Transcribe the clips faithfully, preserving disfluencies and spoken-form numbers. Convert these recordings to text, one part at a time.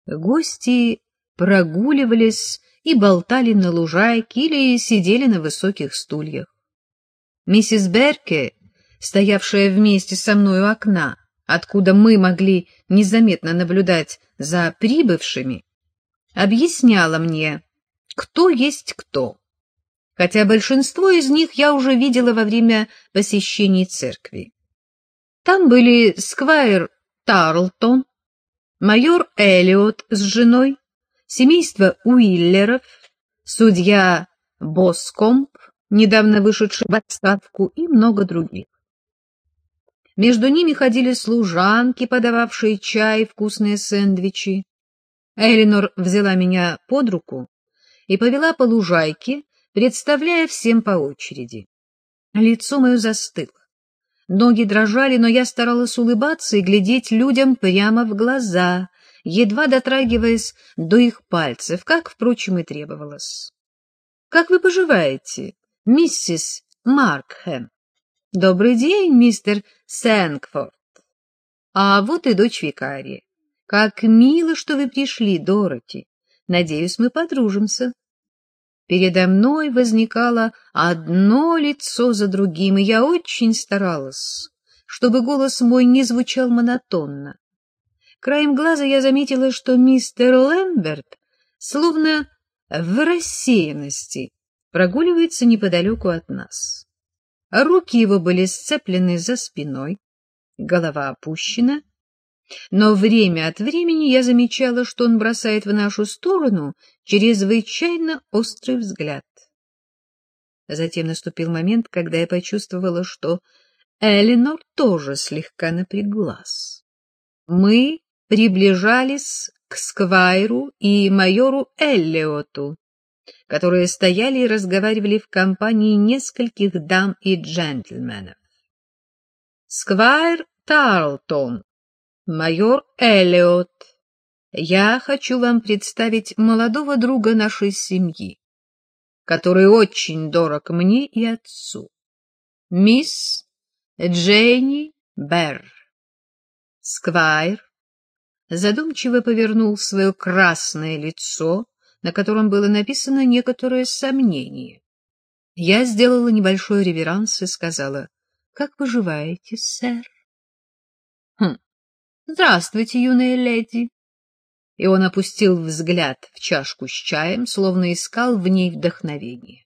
Гости прогуливались и болтали на лужайке или сидели на высоких стульях. Миссис Берке, стоявшая вместе со мной у окна, откуда мы могли незаметно наблюдать за прибывшими, объясняла мне, кто есть кто, хотя большинство из них я уже видела во время посещений церкви. Там были сквайр Тарлтон, майор Эллиот с женой, семейство Уиллеров, судья Боскомп, недавно вышедший в отставку, и много других. Между ними ходили служанки, подававшие чай и вкусные сэндвичи. Элинор взяла меня под руку и повела по лужайке, представляя всем по очереди. Лицо мое застыло. Ноги дрожали, но я старалась улыбаться и глядеть людям прямо в глаза, едва дотрагиваясь до их пальцев, как, впрочем, и требовалось. — Как вы поживаете, миссис Маркхэм? — Добрый день, мистер Сэнгфорд. — А вот и дочь викария. — Как мило, что вы пришли, Дороти. Надеюсь, мы подружимся. Передо мной возникало одно лицо за другим, и я очень старалась, чтобы голос мой не звучал монотонно. Краем глаза я заметила, что мистер Лэмберт, словно в рассеянности, прогуливается неподалеку от нас. Руки его были сцеплены за спиной, голова опущена, но время от времени я замечала, что он бросает в нашу сторону чрезвычайно острый взгляд. Затем наступил момент, когда я почувствовала, что Элинор тоже слегка напряглась. Мы приближались к сквайру и майору Эллиоту, которые стояли и разговаривали в компании нескольких дам и джентльменов. Сквайр Тарлтон, майор Эллиот, я хочу вам представить молодого друга нашей семьи, который очень дорог мне и отцу, мисс Дженни Берр. Сквайр задумчиво повернул свое красное лицо, на котором было написано некоторое сомнение. Я сделала небольшой реверанс и сказала: — Как поживаете, сэр? — Хм. Здравствуйте, юная леди. И он опустил взгляд в чашку с чаем, словно искал в ней вдохновение.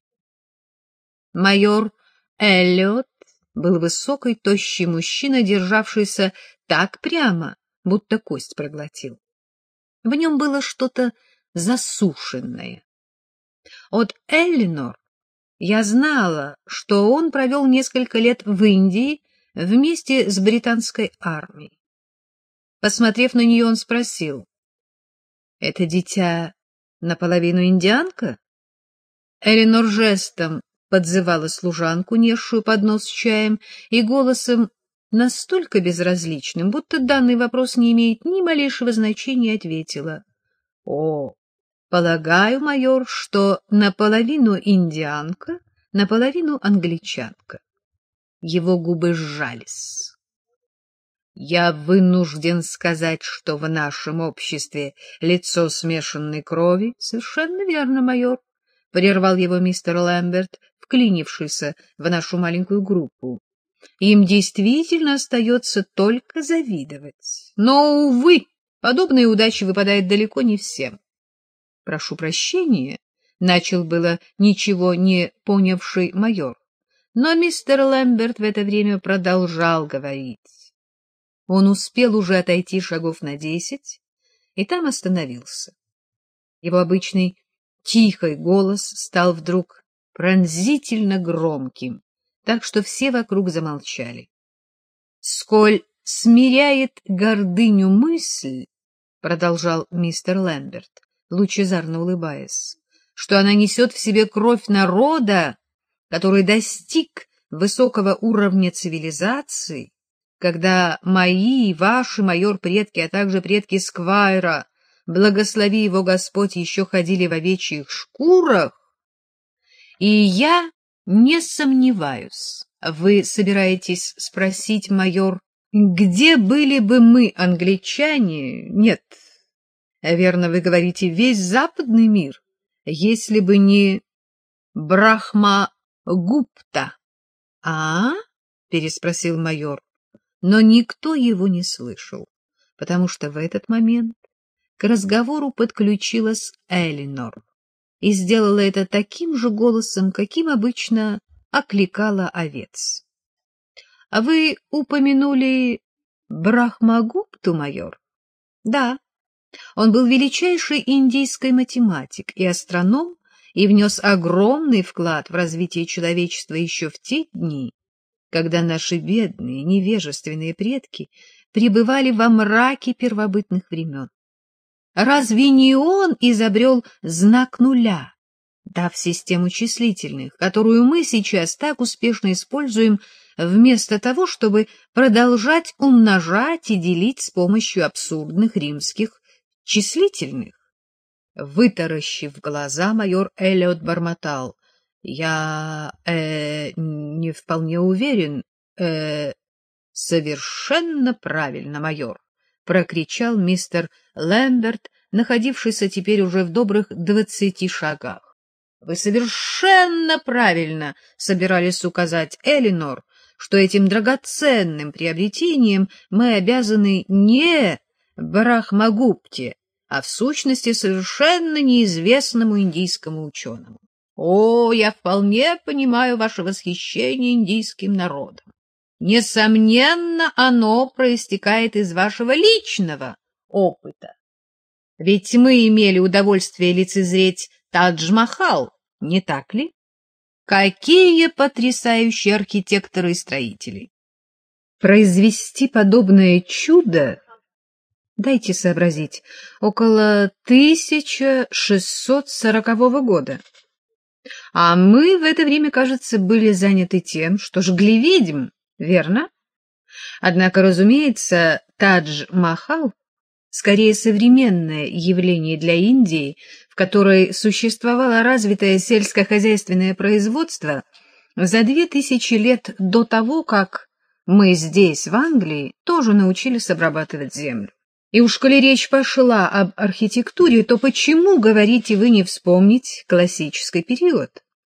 Майор Эллиот был высокий, тощий мужчина, державшийся так прямо, будто кость проглотил. В нем было что-то засушенное. От Эллинор я знала, что он провел несколько лет в Индии вместе с британской армией. Посмотрев на нее, он спросил: — Это дитя наполовину индианка? Элинор жестом подзывала служанку, несшую поднос с чаем, и голосом настолько безразличным, будто данный вопрос не имеет ни малейшего значения, ответила: — О, полагаю, майор, что наполовину индианка, наполовину англичанка. Его губы сжались. Я вынужден сказать, что в нашем обществе лицо смешанной крови. — Совершенно верно, майор, — прервал его мистер Лэмберт, вклинившийся в нашу маленькую группу. Им действительно остается только завидовать. Но, увы, подобная удача выпадает далеко не всем. — Прошу прощения, — начал было ничего не понявший майор, но мистер Лэмберт в это время продолжал говорить. Он успел уже отойти шагов на десять, и там остановился. Его обычный тихий голос стал вдруг пронзительно громким, так что все вокруг замолчали. «Сколь смиряет гордыню мысль, — продолжал мистер Лэмберт, лучезарно улыбаясь, — что она несет в себе кровь народа, который достиг высокого уровня цивилизации, когда мои и ваши, майор, предки, а также предки Сквайра, благослови его Господь, еще ходили в овечьих шкурах. И я не сомневаюсь, вы собираетесь спросить, майор, где были бы мы, англичане? Нет, Верно, вы говорите, весь западный мир, если бы не Брахмагупта. — А? — переспросил майор, но никто его не слышал, потому что в этот момент к разговору подключилась Элинор и сделала это таким же голосом, каким обычно окликала овец. — А вы упомянули Брахмагупту, майор? — Да. Он был величайший индийский математик и астроном и внес огромный вклад в развитие человечества еще в те дни, когда наши бедные, невежественные предки пребывали во мраке первобытных времен. Разве не он изобрел знак нуля, дав систему числительных, которую мы сейчас так успешно используем вместо того, чтобы продолжать умножать и делить с помощью абсурдных римских числительных? Вытаращив глаза, майор Эллиот бормотал: Я э, не вполне уверен. Э, совершенно правильно, майор, прокричал мистер Лэмберт, находившийся теперь уже в добрых двадцати шагах. Вы совершенно правильно собирались указать Элинор, что этим драгоценным приобретением мы обязаны не Брахмагупте, а в сущности совершенно неизвестному индийскому ученому. О, я вполне понимаю ваше восхищение индийским народом. Несомненно, оно проистекает из вашего личного опыта. Ведь мы имели удовольствие лицезреть Тадж-Махал, не так ли? Какие потрясающие архитекторы и строители! Произвести подобное чудо, дайте сообразить, около тысяча шестьсот сорокового года. А мы в это время, кажется, были заняты тем, что жгли ведьм, верно? Однако, разумеется, Тадж-Махал скорее современное явление для Индии, в которой существовало развитое сельскохозяйственное производство за две тысячи лет до того, как мы здесь, в Англии, тоже научились обрабатывать землю. И уж коли речь пошла об архитектуре, то почему, говорите вы, не вспомнить классический период?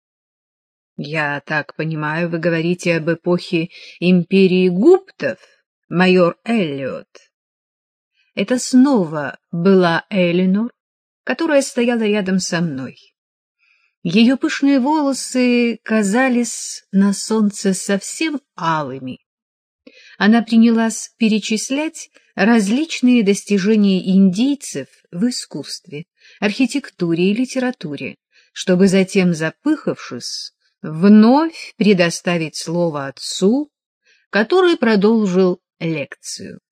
Я так понимаю, вы говорите об эпохе империи Гуптов, майор Эллиот. Это снова была Элинор, которая стояла рядом со мной. Ее пышные волосы казались на солнце совсем алыми. Она принялась перечислять различные достижения индийцев в искусстве, архитектуре и литературе, чтобы затем, запыхавшись, вновь предоставить слово отцу, который продолжил лекцию.